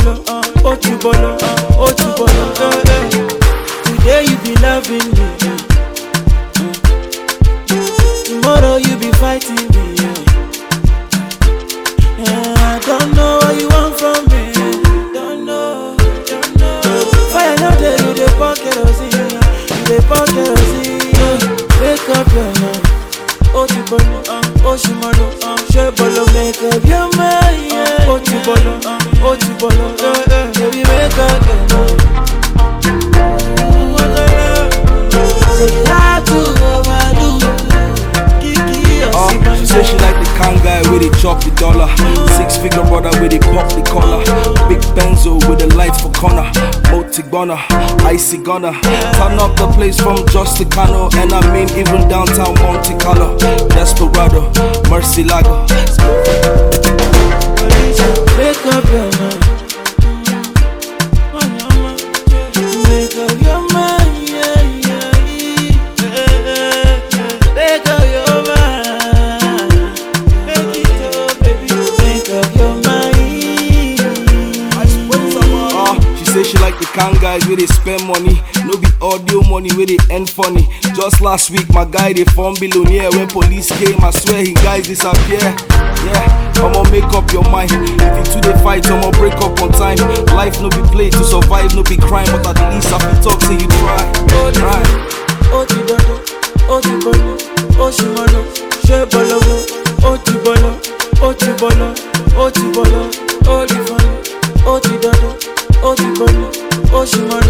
bolo, oh tu bolo. Today you be loving me, tomorrow you be fighting me. I don't know what you want from me. Don't know. Fire no dey, you dey pour kerosene, you dey pour kerosene. Wake up your mind, oh tu bolo, oh shimano, she bolo, make up your mind. Oh tu bolo, baby wake up your mind. So you have to overdo. She say she like the kind guy where they chop the dollar. 6-figure brother where they pop the collar. Big Benzo with the lights for corner. Motigona, icy gunner. Turn up the place from Justicano. And I mean even downtown Monte Carlo. Desperado, Mercy Lago. Wake up your mind. Wake up your mind, yeah. Wake up your mind. Make it up, baby. Wake up your mind. She say she like the kind guys where they spend money. No be audio money where they end funny. Just last week my guy they form billionaire. When police came I swear he guys disappear. Yeah, I'ma make up your mind. If you two they fight, I'ma break up on time. Life no be play, to survive no be crime. But at least I feel talk till you try. Oh tu bolo, oh shimano, she bolo, oh tu bolo, oh di fano, oh tu bolo, oh shimano.